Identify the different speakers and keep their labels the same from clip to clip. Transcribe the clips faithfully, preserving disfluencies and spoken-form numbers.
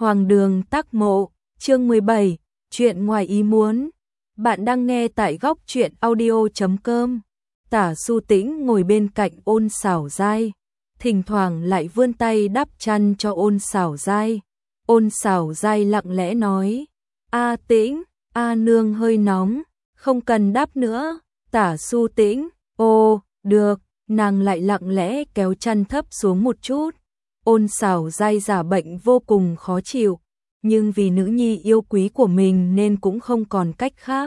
Speaker 1: Hoàng đường tác mộ, chương mười bảy, chuyện ngoài ý muốn. Bạn đang nghe tại góc truyện audio chấm com. Tả Su Tĩnh ngồi bên cạnh Ôn Xảo Giai, thỉnh thoảng lại vươn tay đắp chăn cho Ôn Xảo Giai. Ôn Xảo Giai lặng lẽ nói: "A Tĩnh, A nương hơi nóng, không cần đắp nữa." Tả Su Tĩnh: "Ồ, được." Nàng lại lặng lẽ kéo chăn thấp xuống một chút. Ôn Xảo Giai giả bệnh vô cùng khó chịu, nhưng vì nữ nhi yêu quý của mình nên cũng không còn cách khác.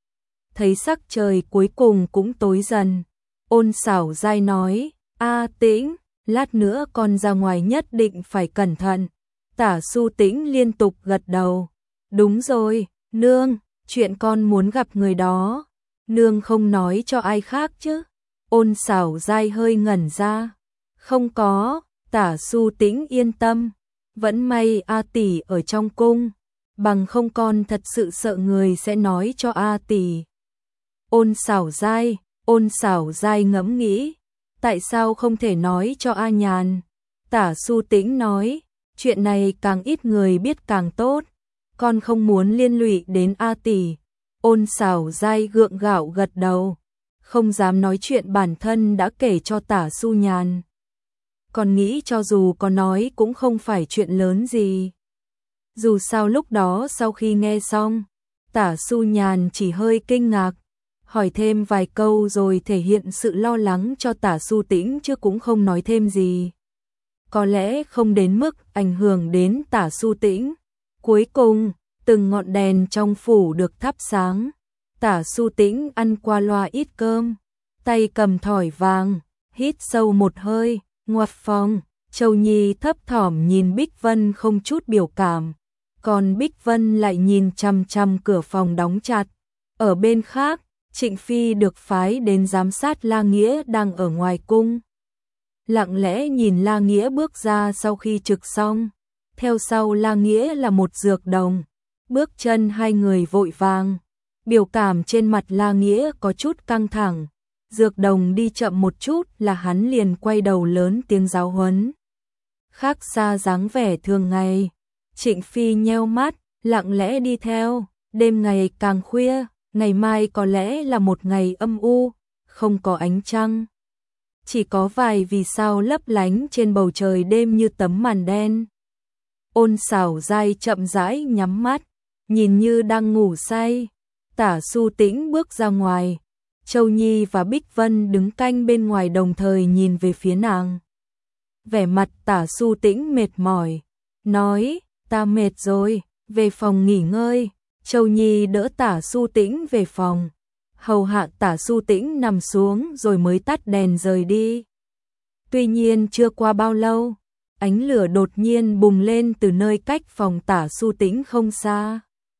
Speaker 1: Thấy sắc trời cuối cùng cũng tối dần, Ôn Xảo Giai nói: "A Tĩnh, lát nữa con ra ngoài nhất định phải cẩn thận." Tả Su Tĩnh liên tục gật đầu: "Đúng rồi, nương, chuyện con muốn gặp người đó, nương không nói cho ai khác chứ?" Ôn Xảo Giai hơi ngẩn ra: "Không có." Tả Su Tĩnh yên tâm, vẫn may A tỷ ở trong cung, bằng không con thật sự sợ người sẽ nói cho A tỷ. Ôn Xảo Giai, Ôn Xảo Giai ngẫm nghĩ, tại sao không thể nói cho A Nhàn? Tả Su Tĩnh nói, chuyện này càng ít người biết càng tốt, con không muốn liên lụy đến A tỷ. Ôn Xảo Giai gượng gạo gật đầu, không dám nói chuyện bản thân đã kể cho Tả Su Nhàn. Còn nghĩ cho dù có nói cũng không phải chuyện lớn gì. Dù sao lúc đó sau khi nghe xong, Tả Su Nhàn chỉ hơi kinh ngạc, hỏi thêm vài câu rồi thể hiện sự lo lắng cho Tả Su Tĩnh chứ cũng không nói thêm gì. Có lẽ không đến mức ảnh hưởng đến Tả Su Tĩnh. Cuối cùng, từng ngọn đèn trong phủ được thắp sáng. Tả Su Tĩnh ăn qua loa ít cơm, tay cầm thỏi vàng, hít sâu một hơi. Ngoặt phòng, Châu Nhi thấp thỏm nhìn Bích Vân không chút biểu cảm, còn Bích Vân lại nhìn chằm chằm cửa phòng đóng chặt. Ở bên khác, Trịnh Phi được phái đến giám sát La Nghĩa đang ở ngoài cung. Lặng lẽ nhìn La Nghĩa bước ra sau khi trực xong, theo sau La Nghĩa là một dược đồng, bước chân hai người vội vàng, biểu cảm trên mặt La Nghĩa có chút căng thẳng. Dược đồng đi chậm một chút là hắn liền quay đầu lớn tiếng giáo huấn. Khác xa dáng vẻ thường ngày, Trịnh Phi nheo mắt, lặng lẽ đi theo. Đêm ngày càng khuya, ngày mai có lẽ là một ngày âm u, không có ánh trăng. Chỉ có vài vì sao lấp lánh trên bầu trời đêm như tấm màn đen. Ôn Xảo Giai chậm rãi nhắm mắt, nhìn như đang ngủ say. Tả Su Tĩnh bước ra ngoài. Châu Nhi và Bích Vân đứng canh bên ngoài đồng thời nhìn về phía nàng. Vẻ mặt Tả Su Tĩnh mệt mỏi, nói: "Ta mệt rồi, về phòng nghỉ ngơi." Châu Nhi đỡ Tả Su Tĩnh về phòng, hầu hạ Tả Su Tĩnh nằm xuống rồi mới tắt đèn rời đi. Tuy nhiên chưa qua bao lâu, ánh lửa đột nhiên bùng lên từ nơi cách phòng Tả Su Tĩnh không xa.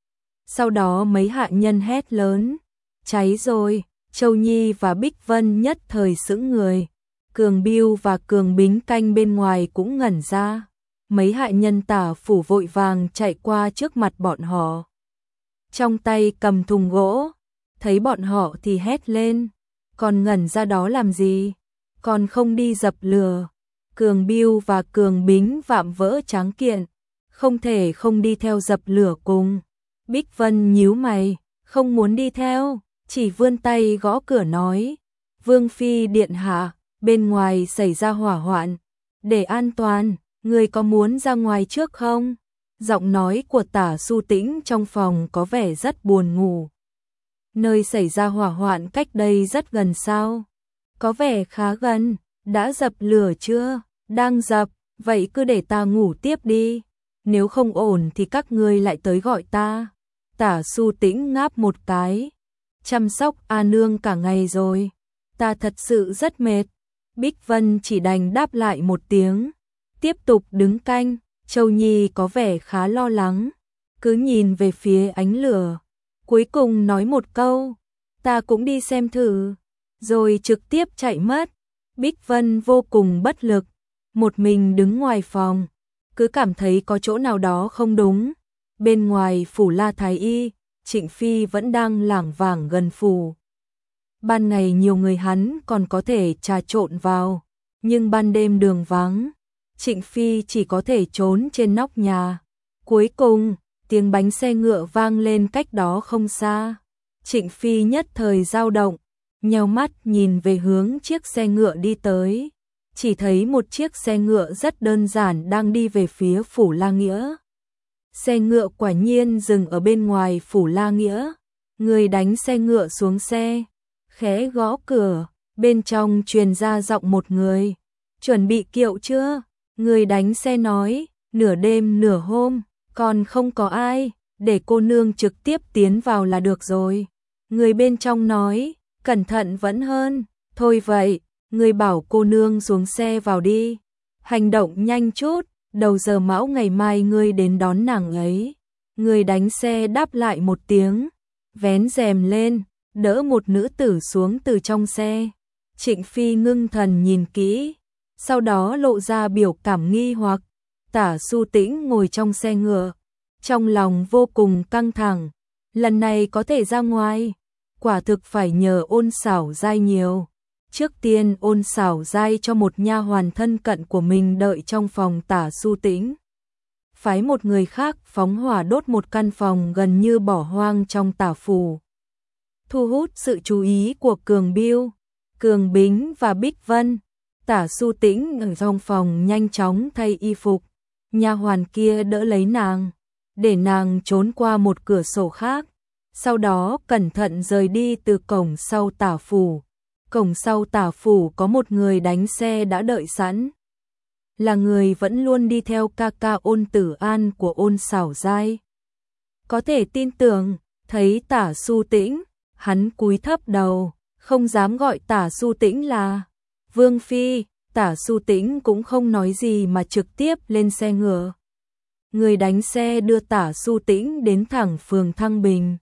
Speaker 1: Sau đó mấy hạ nhân hét lớn: "Cháy rồi!" Châu Nhi và Bích Vân nhất thời sững người, Cường Biêu và Cường Bính canh bên ngoài cũng ngẩn ra. Mấy hạ nhân Tả phủ vội vàng chạy qua trước mặt bọn họ, trong tay cầm thùng gỗ, thấy bọn họ thì hét lên: "Còn ngẩn ra đó làm gì? Còn không đi dập lửa?" Cường Biêu và Cường Bính vạm vỡ tráng kiện, không thể không đi theo dập lửa cùng. Bích Vân nhíu mày, không muốn đi theo, chỉ vươn tay gõ cửa nói: "Vương phi điện hạ, bên ngoài xảy ra hỏa hoạn, để an toàn, người có muốn ra ngoài trước không?" Giọng nói của Tả Su Tĩnh trong phòng có vẻ rất buồn ngủ. "Nơi xảy ra hỏa hoạn cách đây rất gần sao?" "Có vẻ khá gần." "Đã dập lửa chưa?" "Đang dập." "Vậy cứ để ta ngủ tiếp đi, nếu không ổn thì các ngươi lại tới gọi ta." Tả Su Tĩnh ngáp một cái: "Chăm sóc A nương cả ngày rồi, ta thật sự rất mệt." Bích Vân chỉ đành đáp lại một tiếng, tiếp tục đứng canh. Châu Nhi có vẻ khá lo lắng, cứ nhìn về phía ánh lửa, cuối cùng nói một câu: "Ta cũng đi xem thử", rồi trực tiếp chạy mất. Bích Vân vô cùng bất lực, một mình đứng ngoài phòng, cứ cảm thấy có chỗ nào đó không đúng. Bên ngoài phủ La Thái Y, Trịnh Phi vẫn đang lảng vảng gần phủ. Ban ngày nhiều người hắn còn có thể trà trộn vào, nhưng ban đêm đường vắng, Trịnh Phi chỉ có thể trốn trên nóc nhà. Cuối cùng, tiếng bánh xe ngựa vang lên cách đó không xa. Trịnh Phi nhất thời dao động, nheo mắt nhìn về hướng chiếc xe ngựa đi tới. Chỉ thấy một chiếc xe ngựa rất đơn giản đang đi về phía Phủ La Nghĩa. Xe ngựa quả nhiên dừng ở bên ngoài Phủ La Nghĩa. Người đánh xe ngựa xuống xe, khẽ gõ cửa, bên trong truyền ra giọng một người. Chuẩn bị kiệu chưa? Người đánh xe nói, nửa đêm nửa hôm, còn không có ai, để cô nương trực tiếp tiến vào là được rồi. Người bên trong nói, cẩn thận vẫn hơn, thôi vậy, người bảo cô nương xuống xe vào đi. Hành động nhanh chút, đầu giờ mão ngày mai ngươi đến đón nàng ấy. Người đánh xe đáp lại một tiếng, vén rèm lên, đỡ một nữ tử xuống từ trong xe. Trịnh Phi ngưng thần nhìn kỹ, sau đó lộ ra biểu cảm nghi hoặc. Tả Su Tĩnh ngồi trong xe ngựa, trong lòng vô cùng căng thẳng. Lần này có thể ra ngoài, quả thực phải nhờ Ôn Xảo Giai nhiều. Trước tiên Ôn Xảo Giai cho một nha hoàn thân cận của mình đợi trong phòng Tả Su Tĩnh. Phái một người khác phóng hỏa đốt một căn phòng gần như bỏ hoang trong Tả phủ. Thu hút sự chú ý của Cường Biêu, Cường Bính và Bích Vân. Tả Su Tĩnh ở trong phòng nhanh chóng thay y phục. Nha hoàn kia đỡ lấy nàng, để nàng trốn qua một cửa sổ khác. Sau đó cẩn thận rời đi từ cổng sau Tả phủ. Cổng sau Tả phủ có một người đánh xe đã đợi sẵn. Là người vẫn luôn đi theo ca ca Ôn Tử An của Ôn Xảo Giai. Có thể tin tưởng, thấy Tả Su Tĩnh, hắn cúi thấp đầu, không dám gọi Tả Su Tĩnh là Vương Phi. Tả Su Tĩnh cũng không nói gì mà trực tiếp lên xe ngựa. Người đánh xe đưa Tả Su Tĩnh đến thẳng phường Thăng Bình.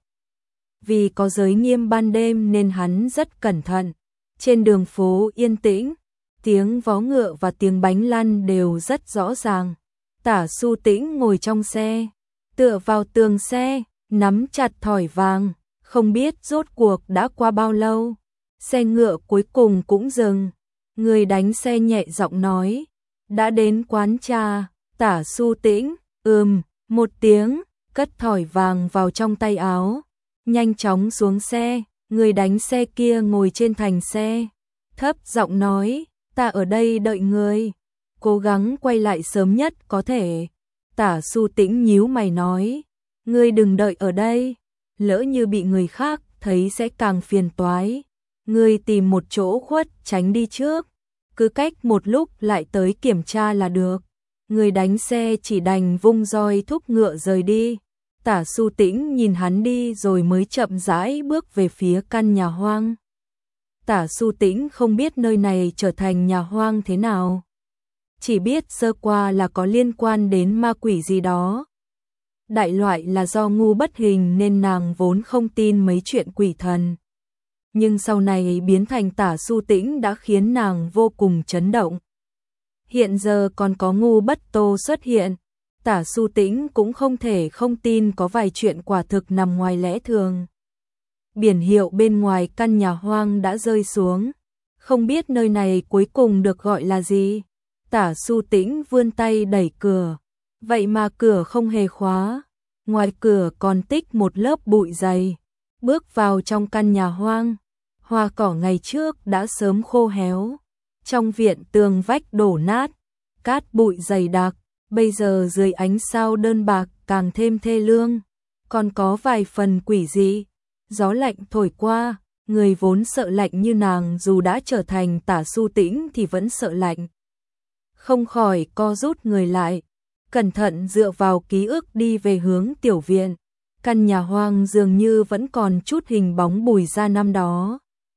Speaker 1: Vì có giới nghiêm ban đêm nên hắn rất cẩn thận. Trên đường phố yên tĩnh, tiếng vó ngựa và tiếng bánh lăn đều rất rõ ràng. Tả Su Tĩnh ngồi trong xe, tựa vào tường xe, nắm chặt thỏi vàng, không biết rốt cuộc đã qua bao lâu. Xe ngựa cuối cùng cũng dừng. Người đánh xe nhẹ giọng nói, đã đến quán trà. Tả Su Tĩnh, ừm, một tiếng, cất thỏi vàng vào trong tay áo, nhanh chóng xuống xe. Người đánh xe kia ngồi trên thành xe, thấp giọng nói, ta ở đây đợi người, cố gắng quay lại sớm nhất có thể. Tả Su Tĩnh nhíu mày nói, ngươi đừng đợi ở đây, lỡ như bị người khác thấy sẽ càng phiền toái. Ngươi tìm một chỗ khuất tránh đi trước, cứ cách một lúc lại tới kiểm tra là được. Người đánh xe chỉ đành vung roi thúc ngựa rời đi. Tả Su Tĩnh nhìn hắn đi rồi mới chậm rãi bước về phía căn nhà hoang. Tả Su Tĩnh không biết nơi này trở thành nhà hoang thế nào, chỉ biết sơ qua là có liên quan đến ma quỷ gì đó. Đại loại là do ngu bất hình nên nàng vốn không tin mấy chuyện quỷ thần. Nhưng sau này biến thành Tả Su Tĩnh đã khiến nàng vô cùng chấn động. Hiện giờ còn có ngu bất tô xuất hiện, Tả Su Tĩnh cũng không thể không tin có vài chuyện quả thực nằm ngoài lẽ thường. Biển hiệu bên ngoài căn nhà hoang đã rơi xuống, không biết nơi này cuối cùng được gọi là gì. Tả Su Tĩnh vươn tay đẩy cửa, vậy mà cửa không hề khóa, ngoài cửa còn tích một lớp bụi dày. Bước vào trong căn nhà hoang, hoa cỏ ngày trước đã sớm khô héo, trong viện tường vách đổ nát, cát bụi dày đặc, bây giờ dưới ánh sao đơn bạc càng thêm thê lương, còn có vài phần quỷ dị. Gió lạnh thổi qua, người vốn sợ lạnh như nàng dù đã trở thành Tả Su Tĩnh thì vẫn sợ lạnh. Không khỏi co rút người lại, cẩn thận dựa vào ký ức đi về hướng tiểu viện. Căn nhà hoang dường như vẫn còn chút hình bóng Bùi gia năm đó,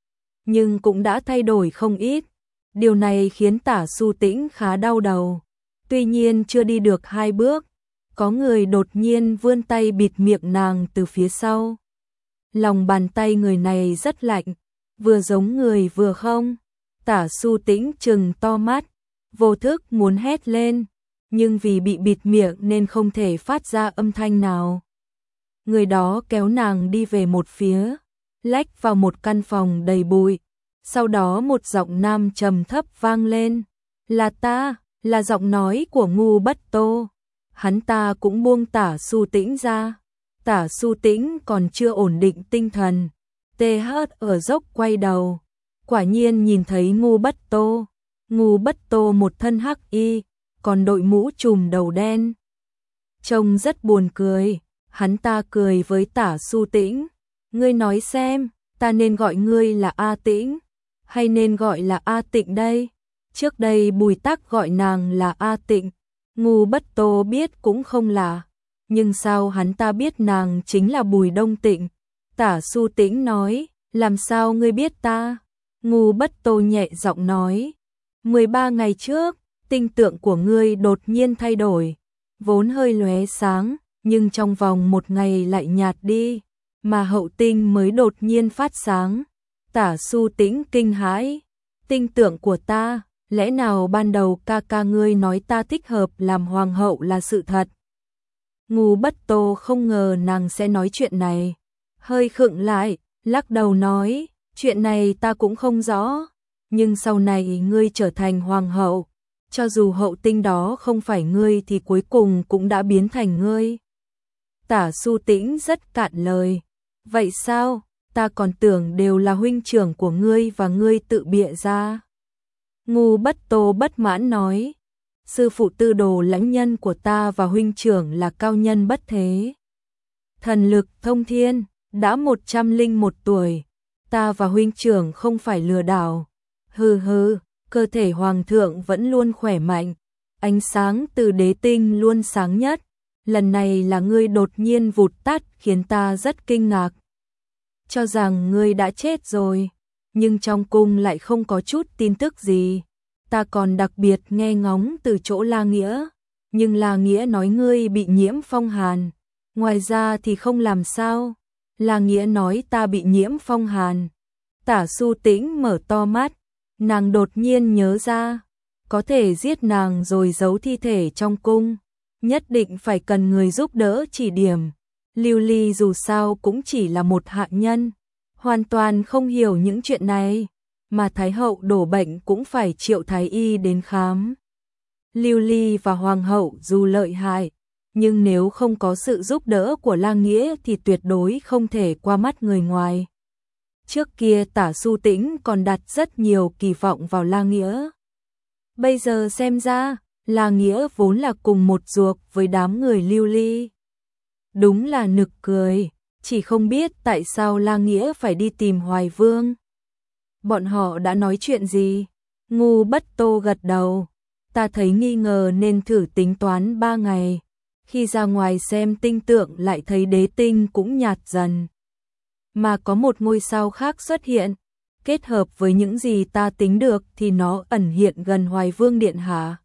Speaker 1: nhưng cũng đã thay đổi không ít. Điều này khiến Tả Su Tĩnh khá đau đầu. Tuy nhiên chưa đi được hai bước, có người đột nhiên vươn tay bịt miệng nàng từ phía sau. Lòng bàn tay người này rất lạnh, vừa giống người vừa không. Tả Su Tĩnh trừng to mắt, vô thức muốn hét lên, nhưng vì bị bịt miệng nên không thể phát ra âm thanh nào. Người đó kéo nàng đi về một phía, lách vào một căn phòng đầy bụi. Sau đó một giọng nam trầm thấp vang lên, là ta, là giọng nói của ngu bất tô. hắn ta cũng buông Tả Su Tĩnh ra. Tả Su Tĩnh còn chưa ổn định tinh thần, tê hớt ở dốc quay đầu, quả nhiên nhìn thấy Ngu Bất Tô. Ngu Bất Tô một thân hắc y, còn đội mũ trùm đầu đen, trông rất buồn cười. Hắn ta cười với Tả Su Tĩnh, ngươi nói xem, ta nên gọi ngươi là A Tĩnh, hay nên gọi là A Tịnh đây? Trước đây Bùi Tắc gọi nàng là A Tịnh, Ngu Bất Tô biết cũng không lạ, nhưng sao hắn ta biết nàng chính là Bùi Đông Tịnh? Tả Su Tĩnh nói, làm sao ngươi biết ta? Ngu Bất Tô nhẹ giọng nói, mười ba ngày trước, tinh tượng của ngươi đột nhiên thay đổi, vốn hơi lóe sáng, nhưng trong vòng một ngày lại nhạt đi, mà hậu tinh mới đột nhiên phát sáng. Tả Su Tĩnh kinh hãi, tinh tượng của ta, lẽ nào ban đầu ca ca ngươi nói ta thích hợp làm hoàng hậu là sự thật? Ngu Bất Tô không ngờ nàng sẽ nói chuyện này, hơi khựng lại, lắc đầu nói, chuyện này ta cũng không rõ, nhưng sau này ngươi trở thành hoàng hậu, cho dù hậu tinh đó không phải ngươi thì cuối cùng cũng đã biến thành ngươi. Tả Su Tĩnh rất cạn lời, vậy sao, ta còn tưởng đều là huynh trưởng của ngươi và ngươi tự bịa ra. Ngu Bất Tô bất mãn nói, sư phụ Tư Đồ lãnh nhân của ta và huynh trưởng là cao nhân bất thế, thần lực thông thiên, đã một trăm linh một tuổi, ta và huynh trưởng không phải lừa đảo. Hừ hừ, cơ thể hoàng thượng vẫn luôn khỏe mạnh, ánh sáng từ đế tinh luôn sáng nhất, lần này là ngươi đột nhiên vụt tắt khiến ta rất kinh ngạc. Cho rằng ngươi đã chết rồi, nhưng trong cung lại không có chút tin tức gì. Ta còn đặc biệt nghe ngóng từ chỗ La Nghĩa, nhưng La Nghĩa nói ngươi bị nhiễm phong hàn, ngoài ra thì không làm sao. La Nghĩa nói ta bị nhiễm phong hàn. Tả Su Tĩnh mở to mắt, nàng đột nhiên nhớ ra, có thể giết nàng rồi giấu thi thể trong cung, nhất định phải cần người giúp đỡ chỉ điểm. Lưu Ly dù sao cũng chỉ là một hạ nhân, hoàn toàn không hiểu những chuyện này, mà Thái hậu đổ bệnh cũng phải triệu Thái y đến khám. Lưu Ly và Hoàng hậu dù lợi hại, nhưng nếu không có sự giúp đỡ của La Nghĩa thì tuyệt đối không thể qua mắt người ngoài. Trước kia Tả Su Tĩnh còn đặt rất nhiều kỳ vọng vào La Nghĩa. Bây giờ xem ra, La Nghĩa vốn là cùng một ruột với đám người Lưu Ly. Đúng là nực cười, chỉ không biết tại sao La Nghĩa phải đi tìm Hoài Vương. Bọn họ đã nói chuyện gì? Ngu Bất Tô gật đầu, ta thấy nghi ngờ nên thử tính toán ba ngày. Khi ra ngoài xem tinh tượng lại thấy đế tinh cũng nhạt dần, mà có một ngôi sao khác xuất hiện, kết hợp với những gì ta tính được thì nó ẩn hiện gần Hoài Vương Điện Hạ.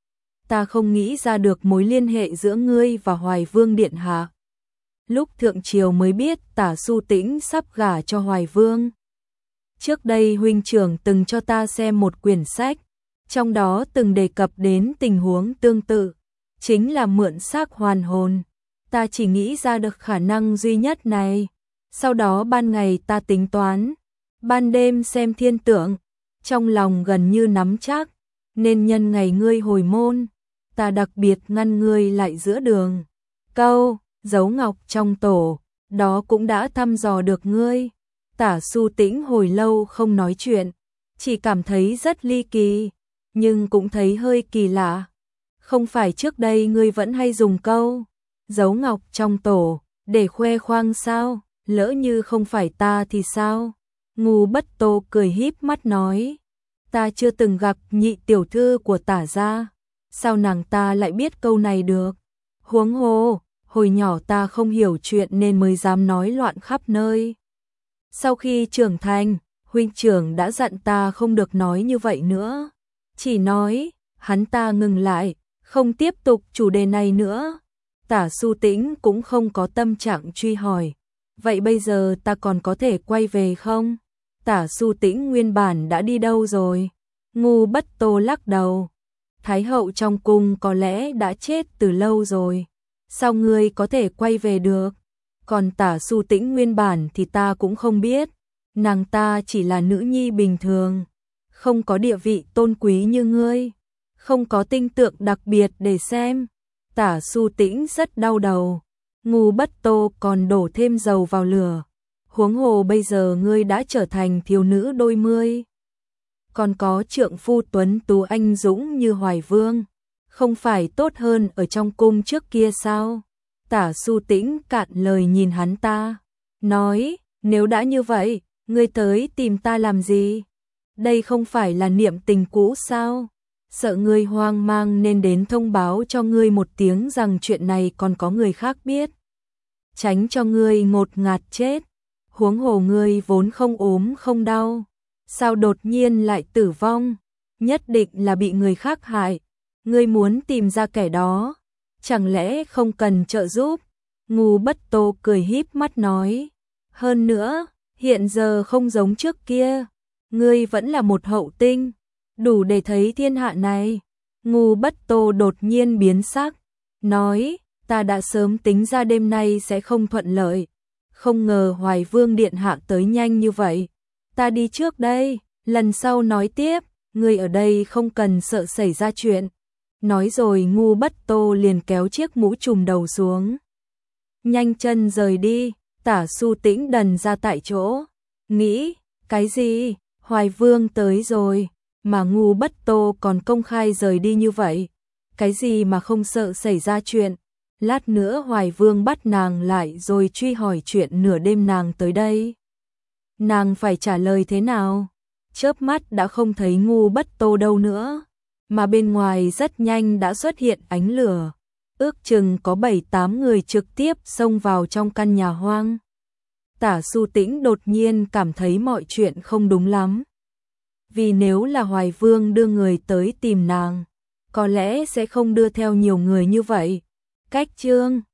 Speaker 1: Ta không nghĩ ra được mối liên hệ giữa ngươi và Hoài Vương Điện Hạ. Lúc thượng triều mới biết Tả Su Tĩnh sắp gả cho Hoài Vương. Trước đây huynh trưởng từng cho ta xem một quyển sách, trong đó từng đề cập đến tình huống tương tự, chính là mượn xác hoàn hồn. Ta chỉ nghĩ ra được khả năng duy nhất này. Sau đó ban ngày ta tính toán, ban đêm xem thiên tượng, trong lòng gần như nắm chắc, nên nhân ngày ngươi hồi môn, ta đặc biệt ngăn ngươi lại giữa đường. Câu, giấu ngọc trong tổ, đó cũng đã thăm dò được ngươi. Tả Su Tĩnh hồi lâu không nói chuyện, chỉ cảm thấy rất ly kỳ, nhưng cũng thấy hơi kỳ lạ. Không phải trước đây ngươi vẫn hay dùng câu, giấu ngọc trong tổ, để khoe khoang sao? Lỡ như không phải ta thì sao? Ngu Bất Tô cười híp mắt nói, ta chưa từng gặp nhị tiểu thư của Tả gia, sao nàng ta lại biết câu này được? Huống hồ, hồi nhỏ ta không hiểu chuyện nên mới dám nói loạn khắp nơi. Sau khi trưởng thành, huynh trưởng đã dặn ta không được nói như vậy nữa. Chỉ nói, hắn ta ngừng lại, không tiếp tục chủ đề này nữa. Tả Su Tĩnh cũng không có tâm trạng truy hỏi. Vậy bây giờ ta còn có thể quay về không? Tả Su Tĩnh nguyên bản đã đi đâu rồi? Ngu Bất Tô lắc đầu. Thái hậu trong cung có lẽ đã chết từ lâu rồi. Sao ngươi có thể quay về được? Còn Tả Su Tĩnh nguyên bản thì ta cũng không biết. Nàng ta chỉ là nữ nhi bình thường, không có địa vị tôn quý như ngươi, không có tinh tượng đặc biệt để xem. Tả Su Tĩnh rất đau đầu, Ngu Bất Tô còn đổ thêm dầu vào lửa. Huống hồ bây giờ ngươi đã trở thành thiếu nữ đôi mươi, còn có trượng phu tuấn tú anh dũng như Hoài Vương, không phải tốt hơn ở trong cung trước kia sao? Tả Su Tĩnh cạn lời nhìn hắn ta, nói, nếu đã như vậy, ngươi tới tìm ta làm gì? Đây không phải là niệm tình cũ sao? Sợ ngươi hoang mang nên đến thông báo cho ngươi một tiếng rằng chuyện này còn có người khác biết. Tránh cho ngươi ngột ngạt chết. Huống hồ ngươi vốn không ốm không đau, sao đột nhiên lại tử vong? Nhất định là bị người khác hại. Ngươi muốn tìm ra kẻ đó, chẳng lẽ không cần trợ giúp? Ngu Bất Tô cười híp mắt nói, hơn nữa, hiện giờ không giống trước kia, ngươi vẫn là một hậu tinh, đủ để thấy thiên hạ này. Ngu Bất Tô đột nhiên biến sắc, nói, ta đã sớm tính ra đêm nay sẽ không thuận lợi, không ngờ Hoài Vương điện hạ tới nhanh như vậy. Ta đi trước đây, lần sau nói tiếp, ngươi ở đây không cần sợ xảy ra chuyện. Nói rồi Ngu Bất Tô liền kéo chiếc mũ trùm đầu xuống, nhanh chân rời đi. Tả Su Tĩnh đần ra tại chỗ, nghĩ, cái gì, Hoài Vương tới rồi, mà Ngu Bất Tô còn công khai rời đi như vậy, cái gì mà không sợ xảy ra chuyện. Lát nữa Hoài Vương bắt nàng lại rồi truy hỏi chuyện nửa đêm nàng tới đây, nàng phải trả lời thế nào? Chớp mắt đã không thấy Ngu Bất Tô đâu nữa, mà bên ngoài rất nhanh đã xuất hiện ánh lửa, ước chừng có bảy tám người trực tiếp xông vào trong căn nhà hoang. Tả Su Tĩnh đột nhiên cảm thấy mọi chuyện không đúng lắm, vì nếu là Hoài Vương đưa người tới tìm nàng, có lẽ sẽ không đưa theo nhiều người như vậy. Cách chương